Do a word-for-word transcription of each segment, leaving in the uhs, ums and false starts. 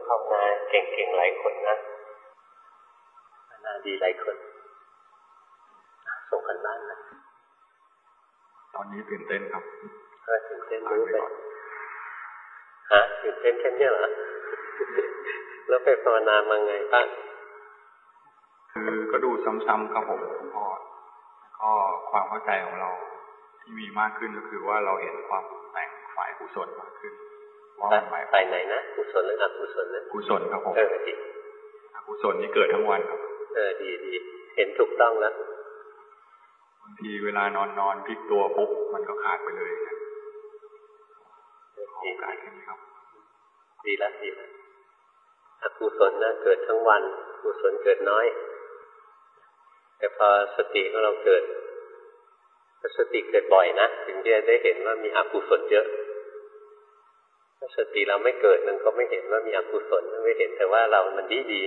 ภาวนาเก่งๆหลายคนนะภาวนาดีหลายคนส่งกันบ้านนะตอนนี้ตื่นเต้นครับเออตื่นเต้นรู้ไปฮะตื่นเต้นแค่นี้เหรอแล้วไปภาวนามาไงบ้างคือก็ดูซ้ำๆครับผมคุณพ่อแล้วก็ความเข้าใจของเราที่มีมากขึ้นก็คือว่าเราเห็นความแต่งฝ่ายกุศลมากขึ้นว่ามันหมายฝ่ายไหนนะกุศลหรืออกุศลนะกุศลครับผมเออดีอกุศลนี่เกิดทั้งวันครับเออดีดีเห็นถูกต้องแล้วบางทีเวลานอนนอนพลิกตัวปุ๊บมันก็ขาดไปเลยนะดีการเห็นครับดีแล้วดีแล้วอกุศลนะเกิดทั้งวันกุศลเกิดน้อยแต่พอสติของเราเกิดสติเกิดบ่อยนะถึงจะได้เห็นว่ามีอกุศลเยอะถ้าสติเราไม่เกิดมันก็ไม่เห็นว่ามีอกุศลไม่เห็นแต่ว่าเรามันดีดี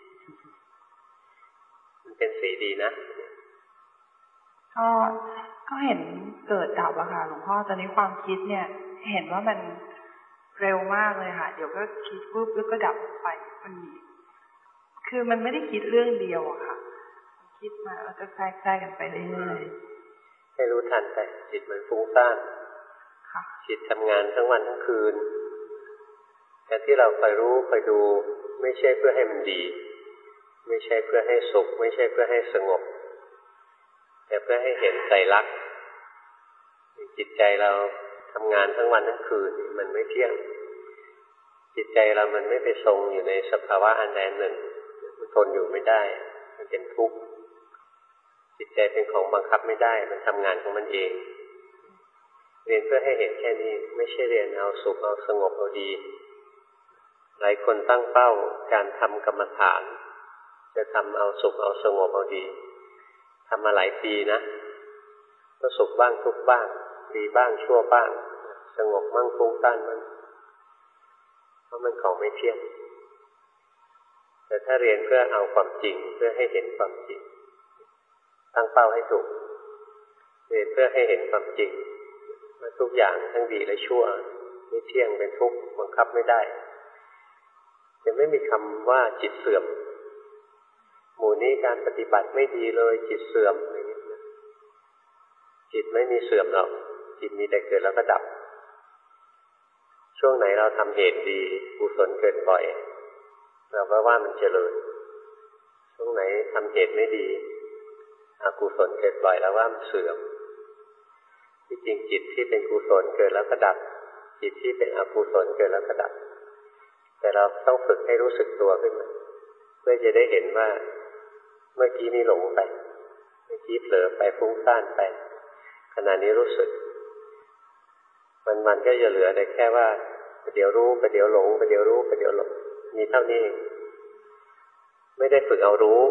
มันเป็นสีดีนะก็ก็เห็นเกิดดับอะค่ะหลวงพ่อตอนนี้ความคิดเนี่ยเห็นว่ามันเร็วมากเลยค่ะเดี๋ยวก็คิดปุ๊บแล้วก็ดับไปมันมีคือมันไม่ได้คิดเรื่องเดียวอะค่ะคิดมาแล้วก็แทรกแทรกกันไปเรื่อยๆให้รู้ทันไปจิตมันฟุ้งซ่านจิตทำงานทั้งวันทั้งคืนแต่ที่เราคอยรู้คอยดูไม่ใช่เพื่อให้มันดีไม่ใช่เพื่อให้สุขไม่ใช่เพื่อให้สงบแต่เพื่อให้เห็นไตรลักษณ์จิตใจเราทำงานทั้งวันทั้งคืนมันไม่เที่ยงจิตใจเรามันไม่ไปทรงอยู่ในสภาวะอันใดหนึ่งมันทนอยู่ไม่ได้มันเป็นทุกข์จิตใจเป็นของบังคับไม่ได้มันทำงานของมันเองเรียนเพื่อให้เห็นแค่นี้ไม่ใช่เรียนเอาสุขเอาสงบเอาดีหลายคนตั้งเป้าการทำกรรมฐานจะทำเอาสุขเอาสงบเอาดีทำมาหลายปีนะก็สุขบ้างทุกข์บ้างดีบ้างชั่วบ้างสงบมั่งฟุ้งซ่านมั่งเพราะมันของไม่เที่ยงแต่ถ้าเรียนเพื่อเอาความจริงเพื่อให้เห็นความจริงตั้งเป้าให้ถูกเรียนเพื่อให้เห็นความจริงว่าทุกอย่างทั้งดีและชั่วไม่เที่ยงเป็นทุกข์บังคับไม่ได้จะไม่มีคำว่าจิตเสื่อมหมู่นี้การปฏิบัติไม่ดีเลยจิตเสื่อมอะไรอย่างนี้นะจิตไม่มีเสื่อมหรอกจิตมีแต่เกิดแล้วก็ดับช่วงไหนเราทำเหตุดีกุศลเกิดบ่อยเราก็ว่ามันเจริญช่วงไหนทำเหตุไม่ดีอกุศลเกิดบ่อยแล้วว่ามันเสื่อมที่จริงจิตที่เป็นกุศลเกิดแล้วก็ดับจิตที่เป็นอกุศลเกิดแล้วก็ดับแต่เราต้องฝึกให้รู้สึกตัวขึ้นมาเพื่อจะได้เห็นว่าเมื่อกี้นี้หลงไปเมื่อกี้เผลอไปฟุ้งซ่านไปขณะนี้รู้สึกมันมันก็จะเหลือแต่แค่ว่าประเดี๋ยวรู้ประเดี๋ยวหลงประเดี๋ยวรู้ประเดี๋ยวหลงมีเท่านี้เองไม่ได้ฝึกเอารู้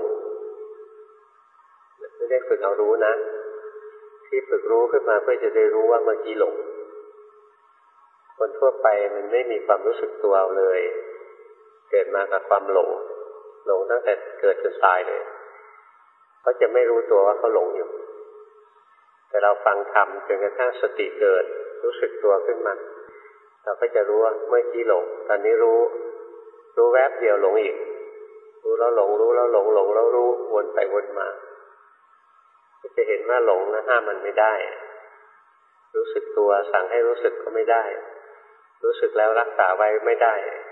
ไม่ได้ฝึกเอารู้นะที่ฝึกรู้ขึ้นมาเพื่อจะได้รู้ว่าเมื่อกี้หลงคนทั่วไปมันไม่มีความรู้สึกตัวเลยเกิดมากับความหลงหลงตั้งแต่เกิดจนตายเลยเขาจะไม่รู้ตัวว่าเขาหลงอยู่แต่เราฟังธรรมจนกระทั่งสติเกิดรู้สึกตัวขึ้นมาเราก็จะรู้ว่าเมื่อกี้หลงตอนนี้รู้รู้แวบเดียวหลงอีกรู้แล้วหลงรู้แล้วหลงหลงแล้วรู้วนไปวนมาก็จะเห็นว่าหลงนะห้ามมันไม่ได้รู้สึกตัวสั่งให้รู้สึกก็ไม่ได้รู้สึกแล้วรักษาไว้ไม่ได้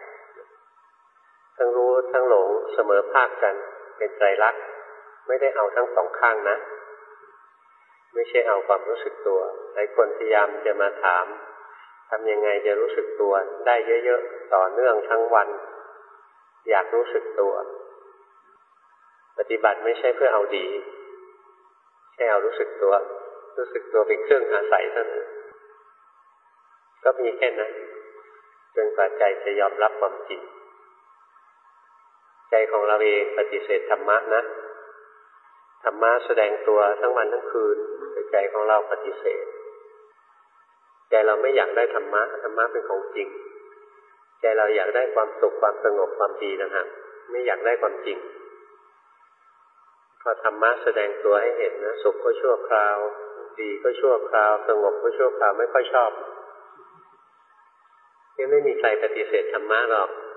ทั้งรู้ทั้งหลงเสมอภาคกันเป็นไตรลักษณ์ไม่ได้เอาทั้งสองข้างนะไม่ใช่เอาความรู้สึกตัวหลายคนพยายามจะมาถามทำยังไงจะรู้สึกตัวได้เยอะๆต่อเนื่องทั้งวันอยากรู้สึกตัวปฏิบัติไม่ใช่เพื่อเอาดีแค่เอารู้สึกตัวรู้สึกตัวเป็นเครื่องอาศัยเท่านั้นก็มีแค่นั้นจนกว่าใจจะยอมรับความจริงใจของเราเองปฏิเสธธรรมะนะธรรมะแสดงตัวทั้งวันทั้งคืนแต่ใจของเราปฏิเสธใจเราไม่อยากได้ธรรมะธรรมะเป็นของจริงใจเราอยากได้ความสุขความสงบความดีนะฮะไม่อยากได้ความจริงพอธรรมะแสดงตัวให้เห็นนะสุขก็ชั่วคราวดีก็ชั่วคราวสงบก็ชั่วคราวไม่ค่อยชอบยังไม่มีใครปฏิเสธธรรมะหรอกค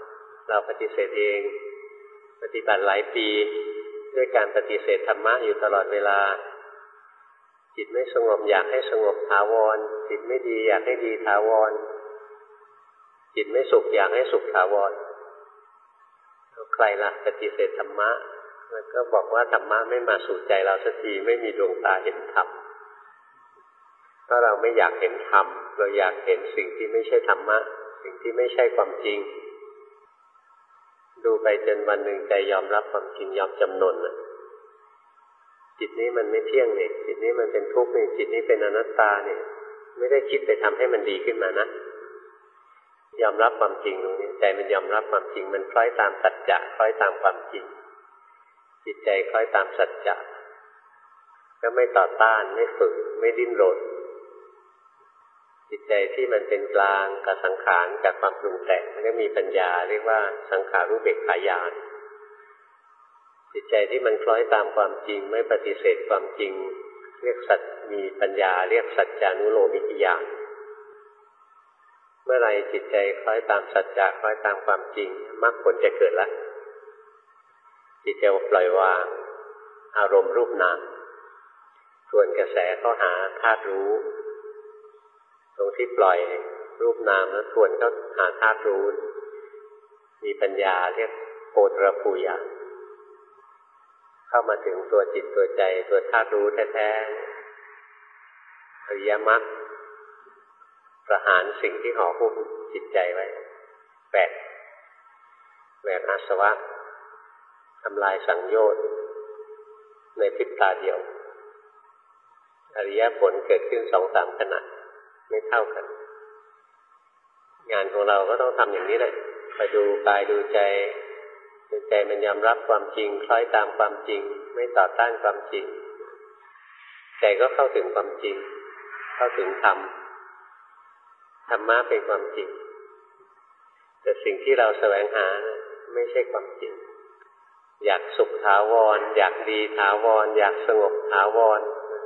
เราปฏิเสธเองปฏิบัติหลายปีด้วยการปฏิเสธธรรมะอยู่ตลอดเวลาจิตไม่สงบอยากให้สงบถาวรจิตไม่ดีอยากให้ดีถาวรจิตไม่สุขอยากให้สุขถาวรใครล่ะปฏิเสธธรรมะมันก็บอกว่าธรรมะไม่มาสู่ใจเราสักทีไม่มีดวงตาเห็นธรรมเพราะเราไม่อยากเห็นธรรมเราอยากเห็นสิ่งที่ไม่ใช่ธรรมะสิ่งที่ไม่ใช่ความจริงดูไปจนวันหนึ่งใจยอมรับความจริงยอมจำนนน่ะจิตนี้มันไม่เที่ยงนี่จิตนี้มันเป็นทุกข์นี่จิตนี้เป็นอนัตตาเนี่ยไม่ได้คิดไปทำให้มันดีขึ้นมานะยอมรับความจริงตรงนี้ใจมันยอมรับความจริงมันคล้อยตามสัจจะคล้อยตามความจริงจิตใจคล้อยตามสัจจะก็ไม่ต่อต้านไม่ฝืนไม่ดิ้นรนจิตใจที่มันเป็นกลางกับสังขารกับความปรุงแต่งมันก็มีปัญญาเรียกว่าสังขารุเบกขาญาณจิตใจที่มันคล้อยตามความจริงไม่ปฏิเสธความจริงเรียกสัจมีปัญญาเรียกสัจจานุโลมิกญาณเมื่อไรจิตใจคล้อยตามสัจจะคล้อยตามความจริงมรรคผลจะเกิดแล้วจิตจะปล่อยวางอารมณ์รูปนามส่วนกระแสเข้าหาธาตุรู้ตรงที่ปล่อยรูปนามแล้วทวนเข้าหาธาตุรู้มีปัญญาเรียกโพธรภูญาณเข้ามาถึงตัวจิตตัวใจตัวธาตุรู้แท้ๆอริยมรรคประหารสิ่งที่ห่อหุ้มจิตใจไว้แบกแบกอาสวะทำลายสังโยชน์ในพริบตาเดียวอริยผลเกิดขึ้นสองสามขณะไม่เท่ากันงานของเราก็ต้องทำอย่างนี้แหละไปดูกายดูใจดูใจมันยอมรับความจริงคล้อยตามความจริงไม่ต่อต้านความจริงใจก็เข้าถึงความจริงเข้าถึงธรรมธรรมะเป็นความจริงแต่สิ่งที่เราแสวงหาไม่ใช่ความจริงอยากสุขถาวรอยากดีถาวรอยากสงบถาวร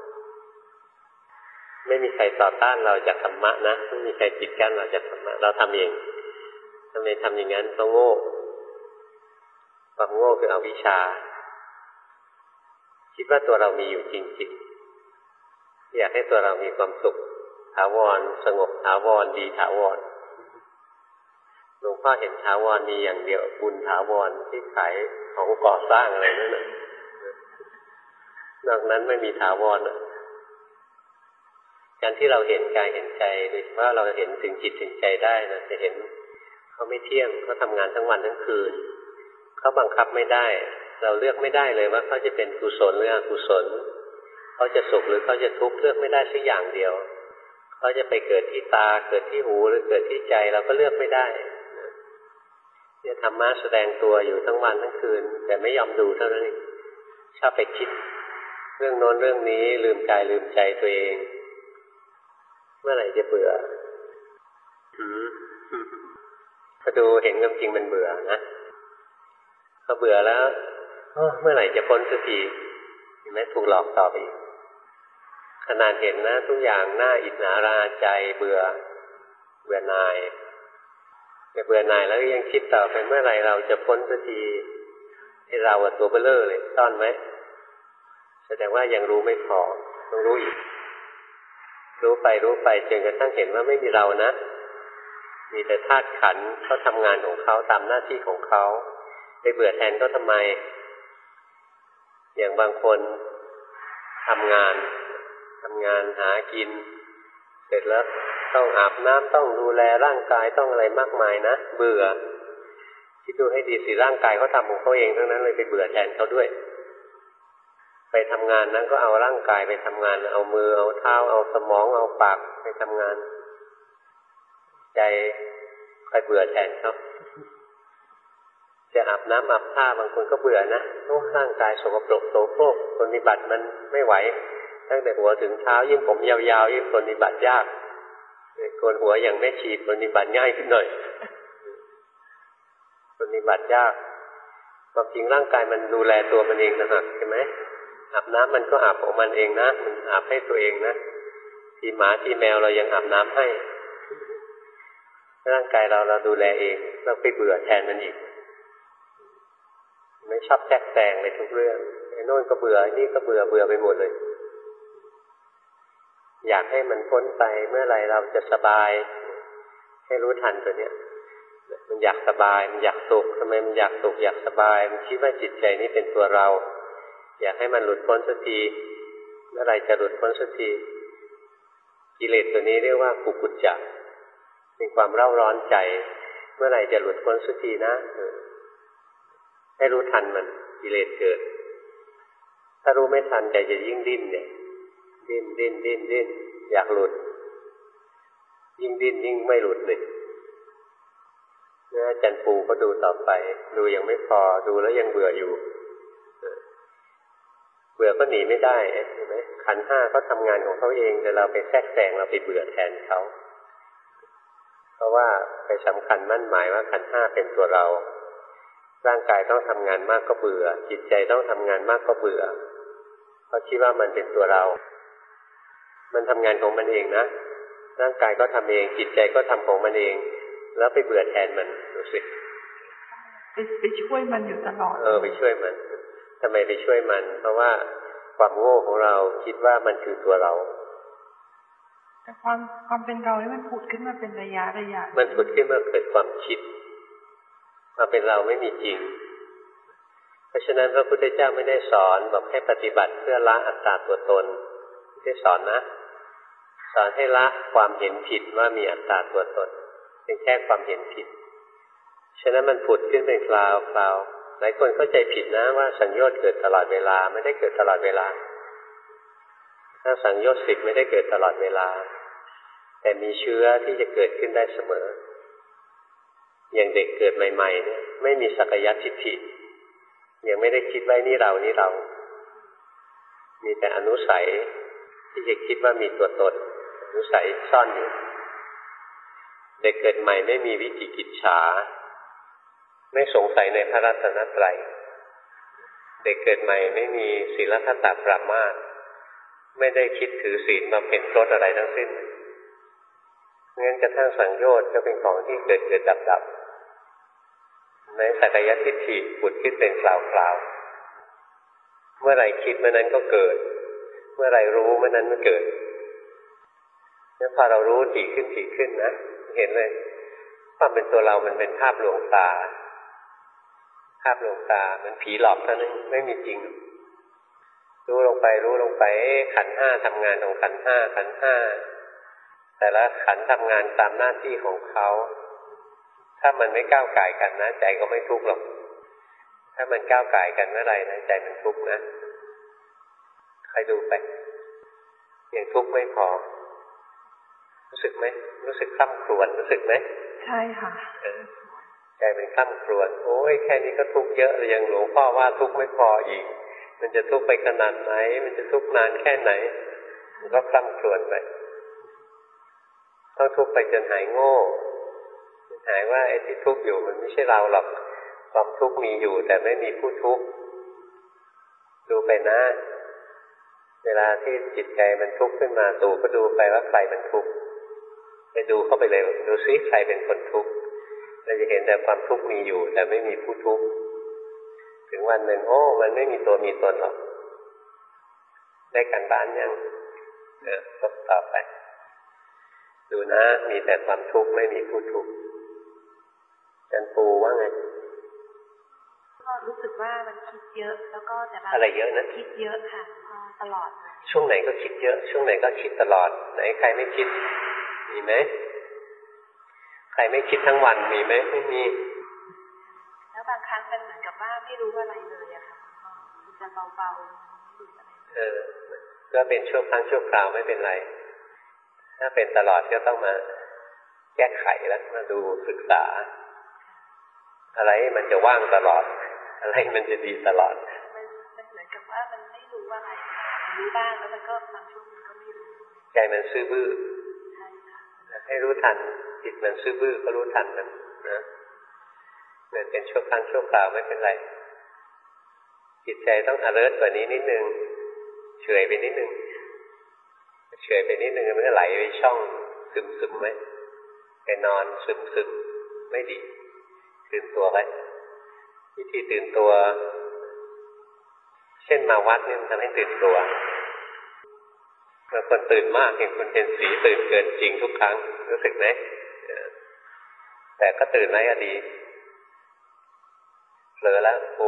ไม่มีใครต่อต้านเราจากธรรมะนะไม่มีใครปิดกั้นเราจากธรรมะเราทำเองทำไมทำอย่างนั้นเพราะโง่ความโง่คืออวิชชาคิดว่าตัวเรามีอยู่จริงๆอยากให้ตัวเรามีความสุขถาวรสงบถาวรดีถาวรหลวงพ่อเห็นถาวรมีอย่างเดียวบุญถาวรที่ขายของก่อสร้างอะไรนั่นน่ะนอกนั้นไม่มีถาวรน่ะการที่เราเห็นกายเห็นใจโดยเฉพาะเราเห็นถึงจิตถึงใจได้นะจะเห็นเขาไม่เที่ยงเขาทำงานทั้งวันทั้งคืนเขาบังคับไม่ได้เราเลือกไม่ได้เลยว่าเขาจะเป็นกุศลหรืออกุศลเขาจะสุขหรือเขาจะทุกข์เลือกไม่ได้สักอย่างเดียวเขาจะไปเกิดที่ตาเกิดที่หูหรือเกิดที่ใจเราก็เลือกไม่ได้เนี่ยธรรมะแสดงตัวอยู่ทั้งวันทั้งคืนแต่ไม่ยอมดูเท่านั้นเองชอบไปคิดเรื่องโน้นเรื่องนี้ลืมกายลืมใจตัวเองเมื่อไหร่จะเบื่อพอดูเห็นความจริงมันเบื่อนะพอเบื่อแล้วเมื่อไหร่จะพ้นสักทีเห็นไหมถูกหลอกต่อไปอีกขนาดเห็นนะทุกอย่างน่าอิจฉาราใจเบื่อเบื่อหน่ายแต่เบื่อหน่ายแล้วยังคิดต่อไปเมื่อไหร่เราจะพ้นสักทีให้เราตัวเบลอเลยซ่อนไว้แสดงว่ายังรู้ไม่พอต้องรู้อีกรู้ไปรู้ไปจนกระทั่งเห็นว่าไม่มีเรานะมีแต่ธาตุขันธ์เขาทำงานของเขาตามหน้าที่ของเขาไปเบื่อแทนเขาทำไมอย่างบางคนทำงานทำงานหากินเสร็จแล้วต้องอาบน้ำต้องดูแลร่างกายต้องอะไรมากมายนะเบื่อคิดดูให้ดีสิร่างกายเขาทำของเขาเองทั้งนั้นเลยไปเบื่อแทนเขาด้วยไปทำงานนั้นก็เอาร่างกายไปทำงานเอามือเอาเท้าเอาสมองเอาปากไปทำงานใจคอยเบื่อแทนเขาจะอาบน้ำอาบท่าบางคนก็เบื่อนะโอ้ร่างกายสกปรกโสโครกปฏิบัติมันไม่ไหวตั้งแต่หัวถึงเท้ายิ่งผมยาวๆยิ่งปฏิบัติยากโกนหัวอย่างไม่ฉีดปฏิบัติง่ายขึ้นหน่อยปฏิบัติยากความจริงร่างกายมันดูแลตัวมันเองนะฮะใช่ไหมอาบน้ำมันก็อาบของมันเองนะมันอาบให้ตัวเองนะทีหมาทีแมวเรายังอาบน้ำให้ร่างกายเราเราดูแลเองเราไปเบื่อแทนมันอีกชอบแทรกแซงในทุกเรื่องไอ้โน่นก็เบื่อไอ้นี่ก็เบื่อเบื่อไปหมดเลยอยากให้มันพ้นไปเมื่อไหร่เราจะสบายให้รู้ทันตัวเนี้ยมันอยากสบายมันอยากสุขทำไมมันอยากสุขอยากสบายมันคิดว่าจิตใจนี้เป็นตัวเราอยากให้มันหลุดพ้นสักทีเมื่อไหร่จะหลุดพ้นสักทีกิเลสตัวนี้เรียกว่ากุกุจจะเป็นความเร่าร้อนใจเมื่อไหร่จะหลุดพ้นสักทีนะให้รู้ทันมันกิเลสเกิดถ้ารู้ไม่ทันใจจะยิ่งดิ้นเนี่ยดิ้นดิ้นดิ้นดิ้นอยากหลุดยิ่งดิ้นยิ่งไม่หลุดเลยนะอาจารย์ปูก็ดูต่อไปดูยังไม่พอดูแล้วยังเบื่ออยู่เบื่อก็หนีไม่ได้เห็นไหมขันธ์ห้าเขาทำงานของเขาเองแต่เราไปแทรกแซงเราไปเบื่อแทนเขาเพราะว่าไปสำคัญมั่นหมายว่าขันธ์ห้าเป็นตัวเราร่างกายต้องทำงานมากก็เบื่อจิตใจต้องทำงานมากก็เบื่อเพราะคิดว่ามันเป็นตัวเรามันทำงานของมันเองนะร่างกายก็ทำเองจิตใจก็ทำของมันเองแล้วไปเบื่อแทนมันดูสิไปไปช่วยมันอยู่ตลอดเออไปช่วยมันทำไมไปช่วยมันเพราะว่าความโง่ของเราคิดว่ามันคือตัวเราแต่ความความเป็นเรานี่มันผุดขึ้นมาเป็นระยะระยะมันผุดขึ้นมาเกิดความคิดความเป็นเราไม่มีจริงเพราะฉะนั้นพระพุทธเจ้าไม่ได้สอนบอกให้ปฏิบัติเพื่อละอัตตาตัวตนไม่ได้สอนนะสอนให้ละความเห็นผิดว่ามีอัตตาตัวตนเป็นแค่ความเห็นผิดฉะนั้นมันผุดขึ้นเป็นคราวคราวหลายคนเข้าใจผิดนะว่าสังโยชน์เกิดตลอดเวลาไม่ได้เกิดตลอดเวลาถ้าสังโยชน์สิบไม่ได้เกิดตลอดเวลาแต่มีเชื้อที่จะเกิดขึ้นได้เสมออย่างเด็กเกิดใหม่ๆเนี่ยไม่มีสักยทิฏฐิยังไม่ได้คิดไว้นี่เรานี่เรามีแต่อนุสัยที่จะคิดว่ามีตัวตนอนุสัยซ่อนอยู่เด็กเกิดใหม่ไม่มีวิจิกิจฉาไม่สงสัยในพระรัตนตรัยเด็กเกิดใหม่ไม่มีศีลธรรมปรามาสไม่ได้คิดถือศีลมาเป็นพรตอะไรทั้งสิ้นงั้นกระทั่งสังโยชน์ก็เป็นของที่เกิดเกิดดับดับในสักยทิฏฐิผุดขึ้นเป็นคราวๆเมื่อไรคิดเมื่อนั้นก็เกิดเมื่อไรรู้เมื่อนั้นมันเกิดงั้นพอเรารู้ถี่ขึ้นถี่ขึ้นนะเห็นเลยความเป็นตัวเรามันเป็นภาพลวงตาภาพลวงตามันผีหลอกเท่านั้นไม่มีจริงรู้ลงไปรู้ลงไปขันธ์ห้าทำงานของขันธ์ห้าขันธ์ห้าแต่ละขันธ์ทำงานตามหน้าที่ของเขาถ้ามันไม่ก้าวก่ายกันนะใจก็ไม่ทุกข์หรอกถ้ามันก้าวก่ายกันเมื่อไหร่นะใจมันทุกข์นะใครดูไปยังทุกข์ไม่พอรู้สึกไหมรู้สึกคร่ำครวญรู้สึกไหมใช่ค่ะใจเป็นคร่ำครวญโอ้ยแค่นี้ก็ทุกข์เยอะยังหลวงพ่อว่าทุกข์ไม่พออีกมันจะทุกข์ไปขนาดไหนมันจะทุกข์นานแค่ไหนมันก็คร่ำครวญไปต้องทุกข์ไปจนหายโง่หายว่าไอ้ที่ทุกข์อยู่มันไม่ใช่เราหรอกความทุกข์มีอยู่แต่ไม่มีผู้ทุกข์ดูไปนะเวลาที่จิตใจมันทุกข์ขึ้นมาดูก็ดูไปว่าใครมันทุกข์ไปดูเข้าไปเลยดูซิใครเป็นคนทุกข์เราจะเห็นแต่ความทุกข์มีอยู่แต่ไม่มีผู้ทุกข์ถึงวันหนึ่งโอ้มันไม่มีตัวมีตนหรอกได้การบ้านยังเออตบต่อไปดูนะมีแต่ความทุกข์ไม่มีผู้ทุกข์อาจารย์ปูว่าไงก็รู้สึกว่ามันคิดเยอะแล้วก็แต่ละอะไรเยอะนะคิดเยอะค่ะตลอดเลยช่วงไหนก็คิดเยอะช่วงไหนก็คิดตลอดไหนใครไม่คิดมีไหมใครไม่คิดทั้งวันมีไหมไม่มีแล้วบางครั้งเป็นเหมือนกับว่าไม่รู้อะไรเลยอะค่ะมันจะเบาๆไม่รู้อะไรเออก็เป็นชั่วครั้งชั่วคราวไม่เป็นไรถ้าเป็นตลอดก็ต้องมาแก้ไขแล้วมาดูศึกษาอะไรมันจะว่างตลอดอะไรมันจะดีตลอดมันมันเหมือนกับว่ามันไม่รู้อะไรมันรู้บ้างแล้วมันก็บางช่วงมันก็ไม่รู้ใจมันซื่อบื้อใช่ค่ะให้รู้ทันจิตมันซื่อบื้อก็รู้ทันมันนะมันเป็นชั่วครั้งชั่วคราวไม่เป็นไรจิตใจต้อง alert กว่านี้นิดนึงเฉยไปนิดนึงเฉยไปนิดนึงมันก็ไหลไปช่องซึมๆไหมไปนอนซึมๆไม่ดีตื่นตัวไว้วิธีตื่นตัวเช่นมาวัดนี่มันทำให้ตื่นตัวบางคนตื่นมากเห็นคนเป็นสีตื่นเกินจริงทุกครั้งรู้สึกไหมแต่ก็ตื่นไว้ก็ดีเผลอแล้วปู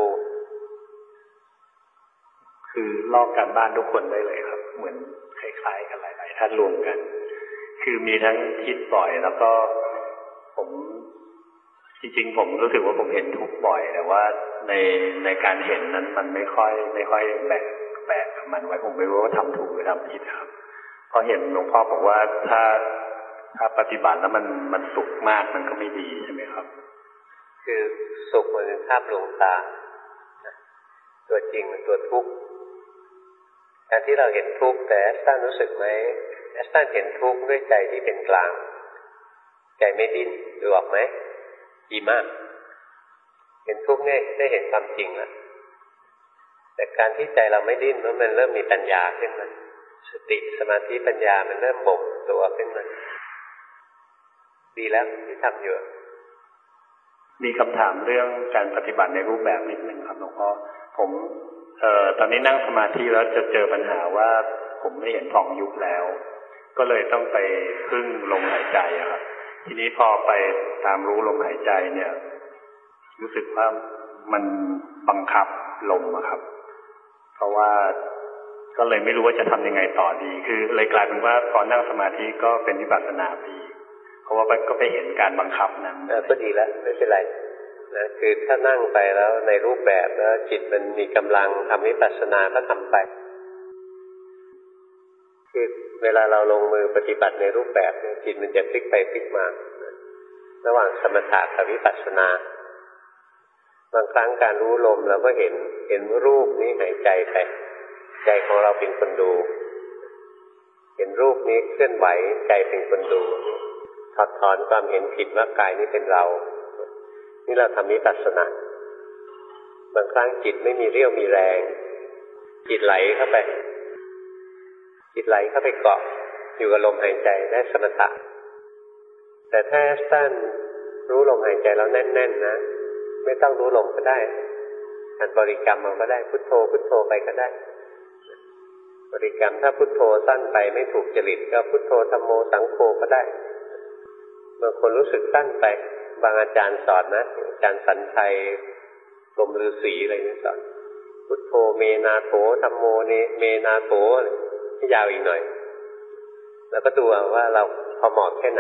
คือลอกการบ้านทุกคนได้เลยครับเหมือนคล้ายๆกันหลายๆท่านรวมกันคือมีทั้งคิดบ่อยแล้วก็ผมจริงๆผมรู้สึกว่าผมเห็นทุกบ่อยแต่ว่าในในการเห็นนั้นมันไม่ค่อยไม่ค่อยแบกแบกมันไว้ผมไม่รู้ว่าทำถูกหรือทำผิดครับเพราะเห็นหลวงพ่อบอกว่าถ้าถ้าปฏิบัติแล้วมันมันสุขมากมันก็ไม่ดีใช่ไหมครับคือสุขมันเป็นภาพลวงตาตัวจริงมันตัวทุกข์การที่เราเห็นทุกข์แต่แอสตันรู้สึกไหมแอสตันเห็นทุกข์ด้วยใจที่เป็นกลางใจไม่ดิ้นดูออกไหมดีมากเห็นทุกข์เนี่ยได้เห็นความจริงแล้วแต่การที่ใจเราไม่ดิ้นมันเริ่มมีปัญญาขึ้นมาสติสมาธิปัญญามันเริ่มบ่มตัวขึ้นมาดีแล้วที่ทำอยู่มีคำถามเรื่องการปฏิบัติในรูปแบบนิดนึงครับหลวงพ่อผมเอ่อตอนนี้นั่งสมาธิแล้วจะเจอปัญหาว่าผมไม่เห็นฟองยุบแล้วก็เลยต้องไปพึ่งลมหายใจครับทีนี้พอไปตามรู้ลมหายใจเนี่ยรู้สึกว่ามันบังคับลมอะครับเพราะว่าก็เลยไม่รู้ว่าจะทำยังไงต่อดีคือเลยกลายเป็นว่าพอนั่งสมาธิก็เป็นวิปัสสนาไปเพราะว่าก็ไปเห็นการบังคับนั้นก็ดีแล้วไม่เป็นไรนะคือถ้านั่งไปแล้วในรูปแบบแล้วจิตมันมีกำลังทำวิปัสสนาก็ทำไปคือเวลาเราลงมือปฏิบัติในรูปแบบจิตมันจะพลิกไปพลิกมาระหว่างสมถะกับวิปัสสนาบางครั้งการรู้ลมเราก็เห็นเห็นรูปนี้หายใจไปใจของเราเป็นคนดูเห็นรูปนี้เคลื่อนไหวใจเป็นคนดูถอดถอนความเห็นผิดว่ากายนี้เป็นเรานี่เราทำวิปัสสนาบางครั้งจิตไม่มีเรี่ยวมีแรงจิตไหลเข้าไปจิตไหลเข้าไปเกาะอยู่กับลมหายใจได้สมถะแต่ถ้าสั้นรู้ลมหายใจแล้วแน่นๆนะไม่ต้องรู้ลมก็ได้การบริกรรมมันก็ได้พุทโธพุทโธไปก็ได้บริกรรมถ้าพุทโธสั้นไปไม่ถูกจริตก็พุทโธธัมโมสังโฆก็ได้บางคนรู้สึกสั้นไปบางอาจารย์สอนนะอาจารย์สัญชัยกรมฤาษีอะไรนี่สอนพุทโธเมนาโถธัมโมเนเมนาโถให้ยาวอีกหน่อยแล้วก็ดูว่าเราพอเหมาะแค่ไหน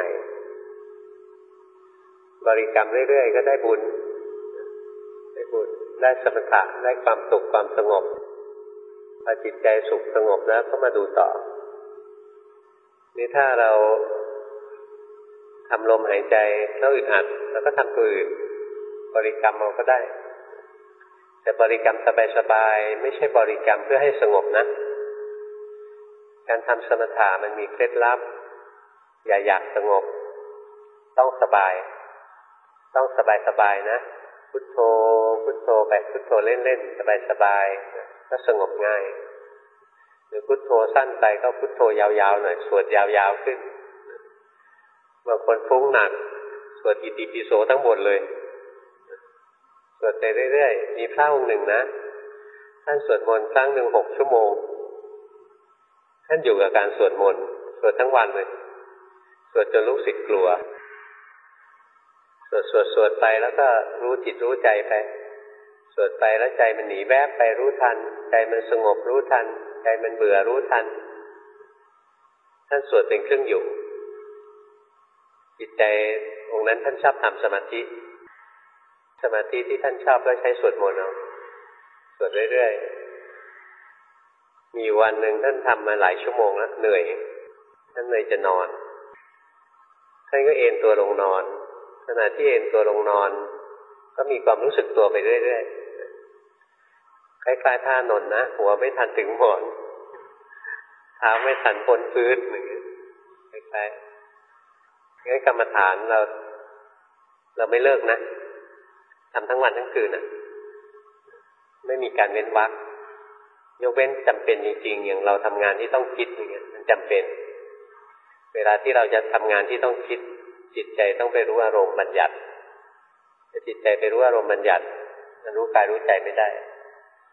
บริกรรมเรื่อยๆก็ได้บุญได้บุญได้สมถะได้ความสุขความสงบพอจิตใจสุขสงบแล้วก็มาดูต่อนี่ถ้าเราทำลมหายใจแล้วอึดอัดแล้วก็ทำตัวอื่นบริกรรมเราก็ได้แต่บริกรรมสบายๆไม่ใช่บริกรรมเพื่อให้สงบนะการทำสมถะมันมีเคล็ดลับอย่าอยากสงบต้องสบายต้องสบายๆนะพุทโธพุทโธไปพุทโธเล่นๆสบายๆก็สงบง่ายหรือพุทโธสั้นไปก็พุทโธยาวๆหน่อยสวดยาวๆขึ้นบางคนฟุ้งหนักสวดอิติปิโสทั้งหมดเลยสวดไปเรื่อยๆมีพระองค์หนึ่งนะท่านสวดมนต์ครั้งหนึ่งหกชั่วโมงท่านอยู่กับการสวดมนต์สวดทั้งวันเลยสวดจนลูกศิษย์กลัวสวดสวดสวดไปแล้วก็รู้จิตรู้ใจไปสวดไปแล้วใจมันหนีแวบไปรู้ทันใจมันสงบรู้ทันใจมันเบื่อรู้ทันท่านสวดเป็นเครื่องอยู่จิตใจองค์นั้นท่านชอบทำสมาธิสมาธิที่ท่านชอบก็ใช้สวดมนต์เอาสวดเรื่อยๆมีวันหนึ่งท่านทำมาหลายชั่วโมงแล้วเหนื่อยท่านเหนื่อยจะนอนท่านก็เอนตัวลงนอนขณะที่เอนตัวลงนอนก็มีความรู้สึกตัวไปเรื่อยๆคล้ายๆท่านอนนะหัวไม่ทันถึงหมอนเท้าไม่ทันพ้นพื้นอย่างนี้คล้ายๆงั้นกรรมฐานเราเราไม่เลิกนะทำทั้งวันทั้งคืนนะไม่มีการเว้นวรรคยกเว้นจำเป็นจริงๆอย่างเราทำงานที่ต้องคิดอย่างเงี้ยมันจำเป็นเวลาที่เราจะทำงานที่ต้องคิดจิตใจต้องไปรู้อารมณ์บัญญัติถ้าจิตใจไปรู้อารมณ์บัญญัติมันรู้กายรู้ใจไม่ได้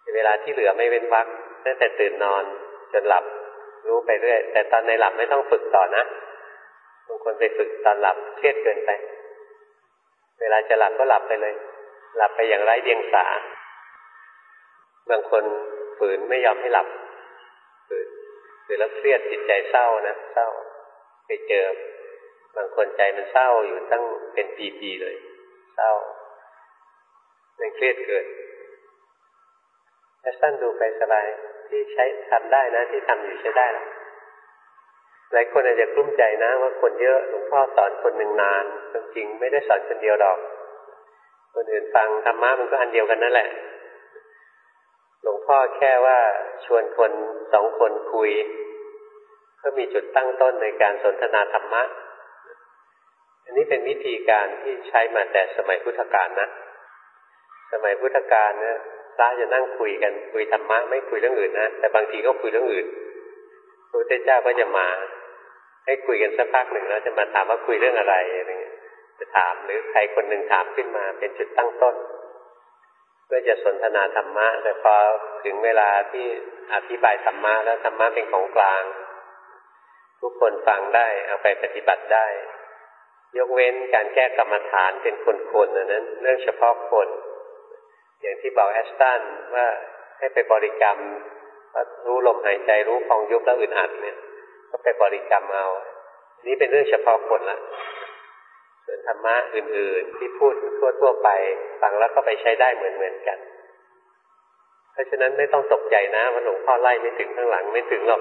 เวลาที่เหลือไม่เว้นวรรคตั้งแต่ตื่นนอนจนหลับรู้ไปเรื่อยแต่ตอนในหลับไม่ต้องฝึกต่อนะบางคนไปฝึกตอนหลับเครียดเกินไปเวลาจะหลับก็หลับไปเลยหลับไปอย่างไร้เดียงสาบางคนฝืนไม่ยอมให้หลับฝืนฝืนแล้วเครียดจิตใจเศร้านะเศร้าไปเจอบางคนใจมันเศร้าอยู่ตั้งเป็นปีๆเลยเศร้ามันเครียดเกินแค่สั้นดูไปสบายที่ใช้ทำได้นะที่ทำอยู่ใช้ได้นะหลายคนอาจจะกลุ้มใจนะว่าคนเยอะหลวงพ่อสอนคนหนึ่งนานจริงๆไม่ได้สอนคนเดียวหรอกคนอื่นฟังธรรมะมันก็อันเดียวกันนั่นแหละหลวงพ่อแค่ว่าชวนคนสองคนคุยก็มีจุดตั้งต้นในการสนทนาธรรมะอันนี้เป็นวิธีการที่ใช้มาแต่สมัยพุทธกาลนะสมัยพุทธกาลเนี่ยพระจะนั่งคุยกันคุยธรรมะไม่คุยเรื่องอื่นนะแต่บางทีก็คุยเรื่องอื่นพระพุทธเจ้าก็จะมาให้คุยกันสักพักหนึ่งแล้วจะมาถามว่าคุยเรื่องอะไรอะไรเงี้ยจะถามหรือใครคนหนึ่งถามขึ้นมาเป็นจุดตั้งต้นเพื่อจะสนทนาธรรมะแต่พอถึงเวลาที่อธิบายธรรมะแล้วธรรมะเป็นของกลางทุกคนฟังได้เอาไปปฏิบัติได้ยกเว้นการแก้กรรมฐานเป็นคนๆนั้นเรื่องเฉพาะคนอย่างที่บอกแอสตันว่าให้ไปบริกรรมรู้ลมหายใจรู้พองยุบแล้วอึดอัดเนี่ยก็ไปบริกรรมเอานี่เป็นเรื่องเฉพาะคนละส่วนธรรมะอื่นๆที่พูดทั่วๆไปฟังแล้วก็ไปใช้ได้เหมือนๆกันเพราะฉะนั้นไม่ต้องตกใจนะว่าหลวงพ่อไล่ไม่ถึงข้างหลังไม่ถึงหรอก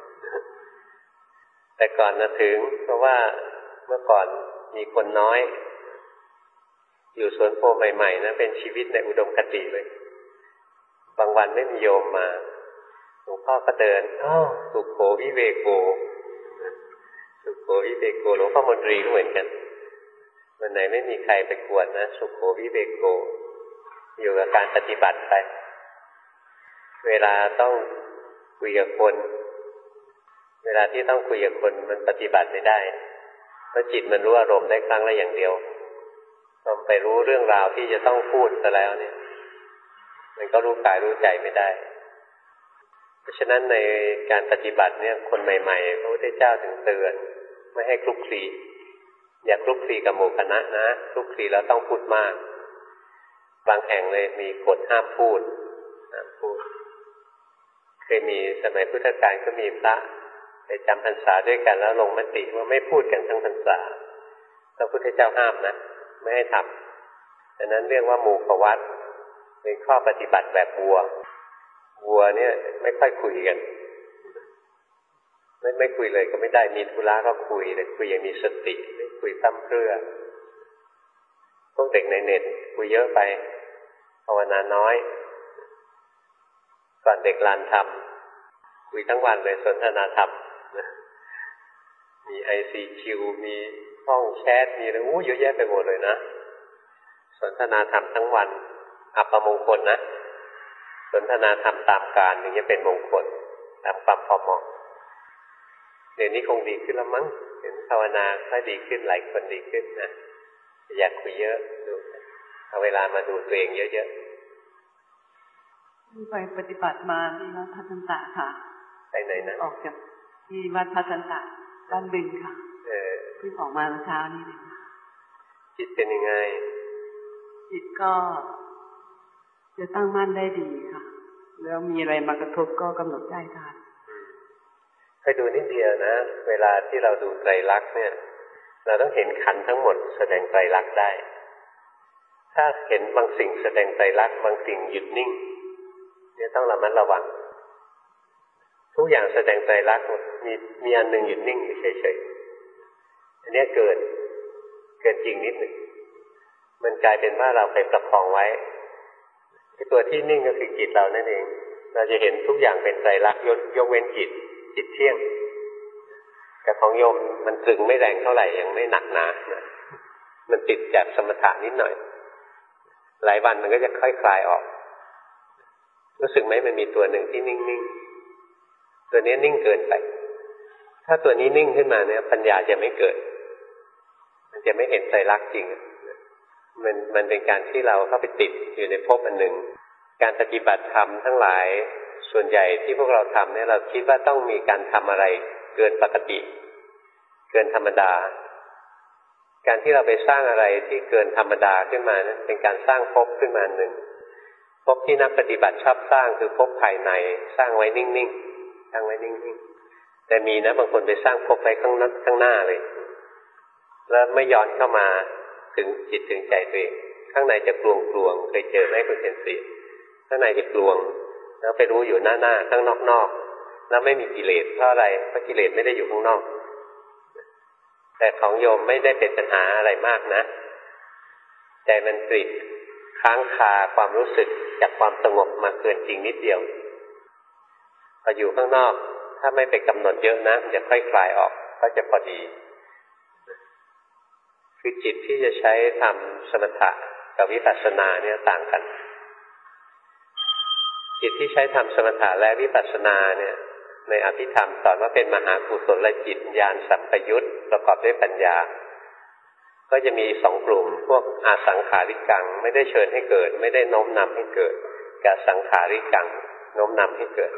แต่ก่อนนะถึงเพราะว่าเมื่อก่อนมีคนน้อยอยู่สวนโพใหม่ๆนะเป็นชีวิตในอุดมคติเลยบางวันไม่มีโยมมาหลวงพ่อก็เดินอ้าวสุโขวิเวโกสุโขวิเวโกหลวงพ่อมนตรีก็เหมือนกันวันไหนไม่มีใครไปกวนนะสุโขวิเวโกอยู่กับการปฏิบัติไปเวลาต้องคุยกับคนเวลาที่ต้องคุยกับคนมันปฏิบัติไม่ได้เพราะจิตมันรู้อารมณ์ได้ครั้งละอย่างเดียวพอไปรู้เรื่องราวที่จะต้องพูดซะแล้วเนี่ยมันก็รู้กายรู้ใจไม่ได้เพราะฉะนั้นในการปฏิบัติเนี่ยคนใหม่ๆพระพุทธเจ้าถึงเตือนไม่ให้คลุกคลีอย่าคลุกคลีกับหมู่คณะนะคลุกคลีแล้วต้องพูดมากบางแห่งเลยมีกฎห้ามพูดห้ามพูดเคยมีสมัยพุทธกาลก็มีพระไปจำพรรษาด้วยกันแล้วลงมติว่าไม่พูดกันทั้งพรรษาพระพุทธเจ้าห้ามนะไม่ให้ทำดังนั้นเรียกว่าหมู่ขวัตเป็นข้อปฏิบัติแบบวัววัวเนี่ยไม่ค่อยคุยกันไม่ไม่คุยเลยก็ไม่ได้มีธุระก็คุยแต่คุยอย่างมีสติไม่คุยตั้มเพื่อพวกเด็กในเน็ตคุยเยอะไปภาวนาน้อยก่อนเด็กลานธรรมคุยทั้งวันเลยสนทนาธรรมมี ไอ ซี คิว มีห้องแชทมีอะไรอู้เยอะแยะไปหมดเลยนะสนทนาธรรมทั้งวันอัปมงคลนะสนทนาธรรมตามการอย่างนี้เป็นมงคลตามความพอเหมาะเดี๋ยวนี้คงดีขึ้นแล้วมั้งเห็นภาวนาค่อยดีขึ้นหลายคนดีขึ้นนะอยากคุยเยอะดูเอาเวลามาดูตัวเองเยอะๆไปปฏิบัติมาที่วัดพัฒนตะค่ะไปไหนนะออกจากที่วัดพัฒนตะบ้านบึงค่ะเออเพิ่งออกมาเมื่อเช้านี้เองจิตเป็นยังไงจิตก็จะตั้งมั่นได้ดีค่ะแล้วมีอะไรมากระทบก็กำหนดได้ทันไปดูนิดเดียวนะเวลาที่เราดูไตรลักษณ์เนี่ยเราต้องเห็นขันธ์ทั้งหมดแสดงไตรลักษณ์ได้ถ้าเห็นบางสิ่งแสดงไตรลักษณ์บางสิ่งหยุดนิ่งเนี่ยต้องระมัดระวังทุกอย่างแสดงไตรลักษณ์มีมีอันหนึ่งหยุดนิ่งอยู่เฉยๆอันนี้เกินเกินจริงนิดหนึ่งมันกลายเป็นว่าเราไปประคองไว้ที่ตัวที่นิ่งก็คือจิตเรานั่นเองเราจะเห็นทุกอย่างเป็นไตรลักษณ์ยกเว้นจิตจิตเที่ยงแต่ของโยมมันตรึงไม่แรงเท่าไหร่ยังไม่หนักหนามันติดจากสมถะนิดหน่อยหลายวันมันก็จะค่อยคลายออกรู้สึกไหมมันมีตัวหนึ่งที่นิ่งๆตัวนี้นิ่งเกินไปถ้าตัวนี้นิ่งขึ้นมาเนี่ยปัญญาจะไม่เกิดมันจะไม่เห็นไตรลักษณ์จริงมันมันเป็นการที่เราเข้าไปติดอยู่ในภพอันหนึ่งไปการปฏิบัติธรรมทั้งหลายส่วนใหญ่ที่พวกเราทำเนี่ยเราคิดว่าต้องมีการทำอะไรเกินปกติเกินธรรมดาการที่เราไปสร้างอะไรที่เกินธรรมดาขึ้นมานั้นเป็นการสร้างภพขึ้นมาหนึ่งภพที่นักปฏิบัติชอบสร้างคือภพภายในสร้างไว้นิ่งๆสร้างไว้นิ่งๆแต่มีนะบางคนไปสร้างภพไว้ข้างหน้าข้างหน้าเลยแล้วไม่ย้อนเข้ามาถึงจิตถึงใจตัวเองข้างในจะกลวงกลวงเคยเจอไหมคุณเจนสีข้างในจะกลวงแล้วไปรู้อยู่หน้าหน้าข้างนอกนอกแล้วไม่มีกิเลสเพราะอะไรเพราะกิเลสไม่ได้อยู่ข้างนอกแต่ของโยมไม่ได้เป็นปัญหาอะไรมากนะใจมันกริบค้างคาความรู้สึกจากความสงบมาเกินจริงนิดเดียวพออยู่ข้างนอกถ้าไม่ไปกำหนดเยอะนะมันจะค่อยคลายออกก็จะพอดีคือจิตที่จะใช้ทำสมถะกับวิปัสสนาเนี่ยต่างกันจิตที่ใช้ทำสมถะและวิปัสสนาเนี่ยในอภิธรรมสอนว่าเป็นมหากุศลจิตญาณสัมปยุตประกอบด้วยปัญญาก็จะมีสองกลุ่มพวกอาสังขาริกังไม่ได้เชิญให้เกิดไม่ได้โน้มนำให้เกิดกับสังขาริกังโน้มนำให้เกิด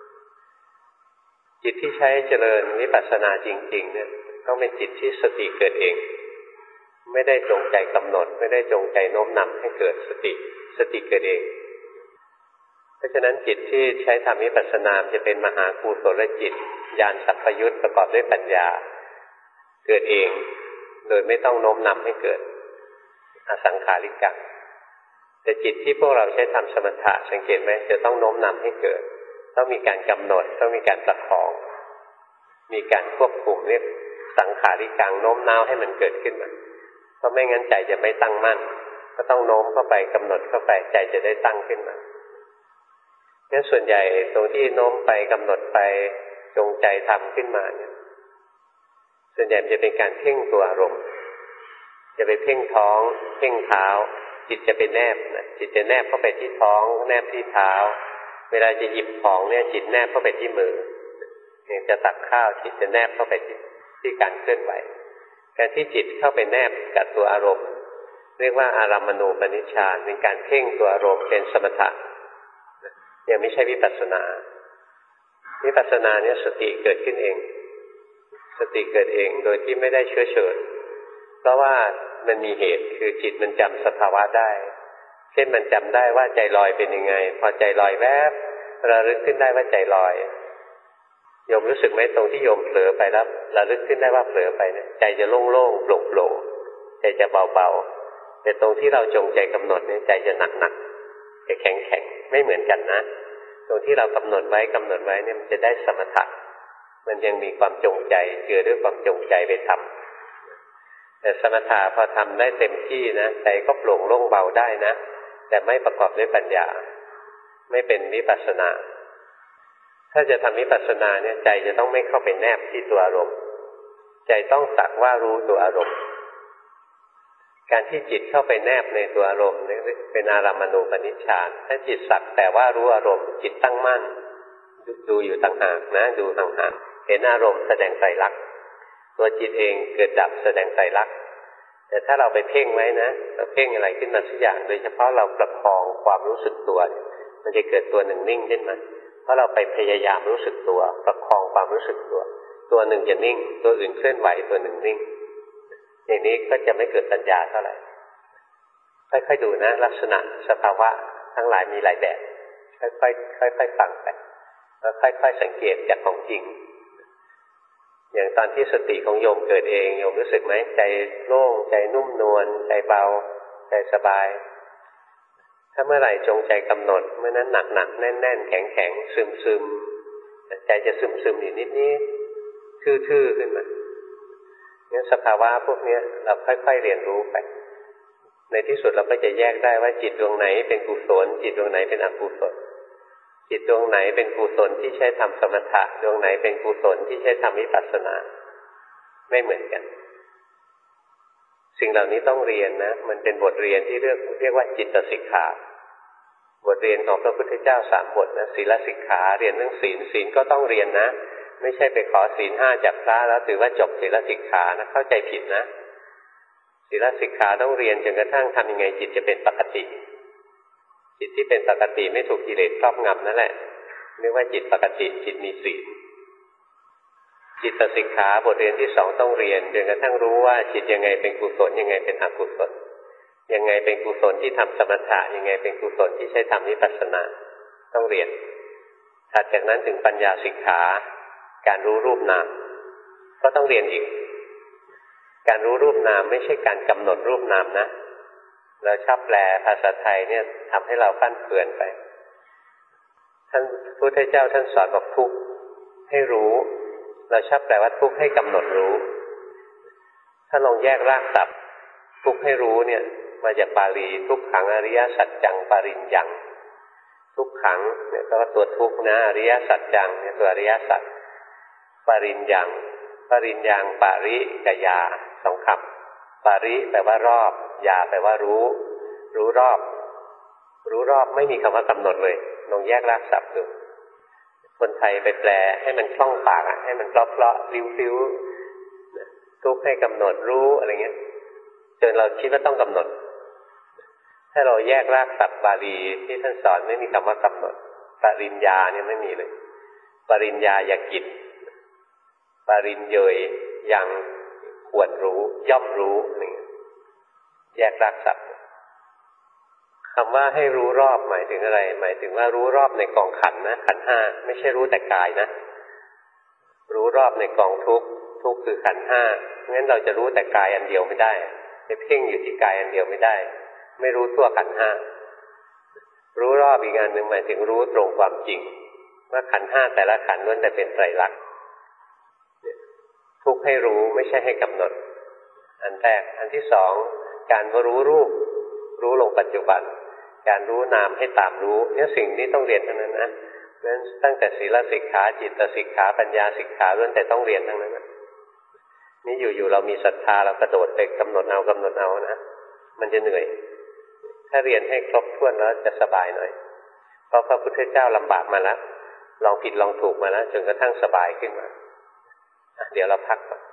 จิตที่ใช้เจริญวิปัสสนาจริงๆเนี่ยต้องเป็นจิตที่สติเกิดเองไม่ได้จงใจกำหนดไม่ได้จงใจโน้มนำให้เกิดสติสติเกิดเองเพราะฉะนั้นจิตที่ใช้ทำวิปัสสนาจะเป็นมหากุศลจิตญาณสัมปยุตประกอบด้วยปัญญาเกิดเองโดยไม่ต้องโน้มนำให้เกิดอสังขาริกังแต่จิตที่พวกเราใช้ทำสมถะสังเกตไหมจะต้องโน้มนำให้เกิดต้องมีการกำหนดต้องมีการประคองมีการควบคุมเรียกสังขาริกังโน้มน้าวให้มันเกิดขึ้นมาเพราะไม่งั้นใจจะไม่ตั้งมั่นก็ต้องโน้มเข้าไปกำหนดเข้าไปใจจะได้ตั้งขึ้นมางั้นส่วนใหญ่ตรงที่โน้มไปกำหนดไปจงใจทำขึ้นมาเนี่ยส่วนใหญ่จะเป็นการเพ่งตัวอารมณ์จะไปเพ่งท้องเพ่งเท้าจิตจะไปแนบนะจิตจะแนบเข้าไปที่ท้องแนบที่เท้าเวลาจะหยิบของเนี่ยจิตแนบเข้าไปที่มืออย่างจะตักข้าวจิตจะแนบเข้าไปที่ที่การเคลื่อนไหวการที่จิตเข้าไปแนบกับตัวอารมณ์เรียกว่าอารัมมณูปนิชฌานเป็นการเพ่งตัวอารมณ์เป็นสมถะยังไม่ใช่วิปัสสนาวิปัสสนาเนี่ยสติเกิดขึ้นเองสติเกิดเองโดยที่ไม่ได้เชื้อเชิญเพราะว่ามันมีเหตุคือจิตมันจำสภาวะได้เช่นมันจำได้ว่าใจลอยเป็นยังไงพอใจลอยแวบระลึกขึ้นได้ว่าใจลอยโยมรู้สึกไหมตรงที่โยมเผลอไปแล้วระลึกขึ้นได้ว่าเผลอไปเนี่ยใจจะโล่งๆโปร่งๆใจจะเบาๆแต่ตรงที่เราจงใจกำหนดเนี่ยใจจะหนักๆจะแข็งๆไม่เหมือนกันนะตรงที่เรากำหนดไว้กำหนดไว้เนี่ยมันจะได้สมถะมันยังมีความจงใจเจือด้วยความจงใจไปทำแต่สมถะพอทำได้เต็มที่นะใจก็โปร่งโล่งเบาได้นะแต่ไม่ประกอบด้วยปัญญาไม่เป็นวิปัสสนาถ้าจะทำวิปัสสนาเนี่ยใจจะต้องไม่เข้าไปแนบที่ตัวอารมณ์ใจต้องสักว่ารู้ตัวอารมณ์การที่จิตเข้าไปแนบในตัวอารมณ์นี่เป็นอารัมมณูปนิชฌานถ้าจิตสักแต่ว่ารู้อารมณ์จิตตั้งมั่นดูอยู่ต่างหากนะดูต่างหากเห็นอารมณ์แสดงไตรลักษณ์ตัวจิตเองเกิดดับแสดงไตรลักษณ์แต่ถ้าเราไปเพ่งไว้นะเราเพ่งอะไรขึ้นมาสักอย่างโดยเฉพาะเราประคองความรู้สึกตัวมันจะเกิดตัวหนึ่งนิ่งขึ้นมาเพราะเราไปพยายามรู้สึกตัวประคองความรู้สึกตัวตัวหนึ่งจะนิ่งตัวอื่นเคลื่อนไหวตัวหนึ่งนิ่งอย่างนี้ก็จะไม่เกิดปัญญาเท่าไหร่ค่อยๆดูนะลักษณะสภาวะทั้งหลายมีหลายแบบค่อยๆค่อยๆฟังไปแล้วค่อยๆสังเกตจากของจริงอย่างตอนที่สติของโยมเกิดเองโยมรู้สึกไหมใจโล่งใจนุ่มนวลใจเบาใจสบายถ้าเมื่อไหร่จงใจกำหนดเมื่อนั้นหนักๆแน่นๆแข็งๆซึมๆใจจะซึมๆอยู่นิดๆทื่อๆขึ้นมาเนี่ยสภาวะพวกนี้เราค่อยๆเรียนรู้ไปในที่สุดเราก็จะแยกได้ว่าจิตดวงไหนเป็นกุศลจิตดวงไหนเป็นอกุศลจิตดวงไหนเป็นกุศลที่ใช้ทำสมถะดวงไหนเป็นกุศลที่ใช้ทำวิปัสสนาไม่เหมือนกันสิ่งเหล่านี้ต้องเรียนนะมันเป็นบทเรียนที่เรียกเรียกว่าจิตสิกขาบทเรียนของพระพุทธเจ้าสามบทนะศีลสิกขาเรียนเรื่องศีลศีลก็ต้องเรียนนะไม่ใช่ไปขอศีลห้าจากพระแล้วถือว่าจบศีลสิกขานะเข้าใจผิดนะศีลสิกขาต้องเรียนจนกระทั่งทำยังไงจิตจะเป็นปกติจิตที่เป็นปกติไม่ถูกกิเลสครอบงำนั่นแหละเรียกว่าจิตปกติจิตมีศีลจิตสิกขาบทเรียนที่สองต้องเรียนจนกระทั่งรู้ว่าจิตยังไงเป็นกุศลยังไงเป็นอกุศลยังไงเป็นกุศลที่ทำสมถะยังไงเป็นกุศลที่ใช้ทำวิปัสสนาต้องเรียนถัดจากนั้นถึงปัญญาสิกขาการรู้รูปนามก็ต้องเรียนอีกการรู้รูปนามไม่ใช่การกำหนดรูปนามนะเราชอบแปลภาษาไทยเนี่ยทำให้เราฟั่นเฟือนไปท่านพุทธเจ้าท่านสอนบอกทุกข์ให้รู้เราชอบแปลว่าทุกข์ให้กำหนดรู้ถ้าลองแยกรากศัพท์ทุกข์ให้รู้เนี่ยมาจากบาลีทุกขังอริยสัจจังปริญญังทุกขังเนี่ยแปลว่าตัวทุกข์นะอริยสัจจังเนี่ยตัวอริยสัจปริญญังปริญญังปาริกยาสองคำปาริแปลว่ารอบยาแปลว่ารู้รู้รอบรู้รอบไม่มีคำว่ากำหนดเลยลองแยกรากศัพท์ดูคนไทยไปแปลให้มันคล่องปากอ่ะให้มันเพราะเพราะริ้วๆทุกให้กำหนดรู้อะไรเงี้ยจนเราคิดว่าต้องกำหนดถ้าเราแยกรากศัพท์บาลีที่ท่านสอนไม่มีคำว่ากำหนดปริญญาเนี่ยไม่มีเลยปริญญาญากิจปริญเยยยังควรรู้ย่อมรู้อะไรเงี้ยแยกรากศัพท์คำว่าให้รู้รอบหมายถึงอะไรหมายถึงว่ารู้รอบในกองขันธ์นะขันธ์ห้าไม่ใช่รู้แต่กายนะรู้รอบในกองทุกข์ทุกข์คือขันธ์ห้างั้นเราจะรู้แต่กายอันเดียวไม่ได้ไปเพ่งอยู่ที่กายอันเดียวไม่ได้ไม่รู้ทั่วขันธ์ห้ารู้รอบอีกอันหนึ่งหมายถึงรู้ตรงความจริงว่าขันธ์ห้าแต่ละขันธ์ล้วนแต่เป็นไตรลักษณ์ทุกข์ให้รู้ไม่ใช่ให้กำหนดอันแรกอันที่สองการรู้รูปรู้ลงปัจจุบันการรู้นามให้ตามรู้เนี่ยสิ่งนี้ต้องเรียนทั้งนั้นนะเพราะฉะนั้นตั้งแต่ศีลสิกขาจิตสิกขาปัญญาสิกขาล้วนแต่ต้องเรียนทั้งนั้นนะนี่อยู่ๆเรามีศรัทธาเรากระโดดไปกำหนดเอากำหนดเอานะมันจะเหนื่อยถ้าเรียนให้ครบถ้วนแล้วจะสบายหน่อยเพราะพระพุทธเจ้าลำบากมาแล้วลองผิดลองถูกมาแล้วจนกระทั่งสบายขึ้นมาเดี๋ยวเราพักก่อน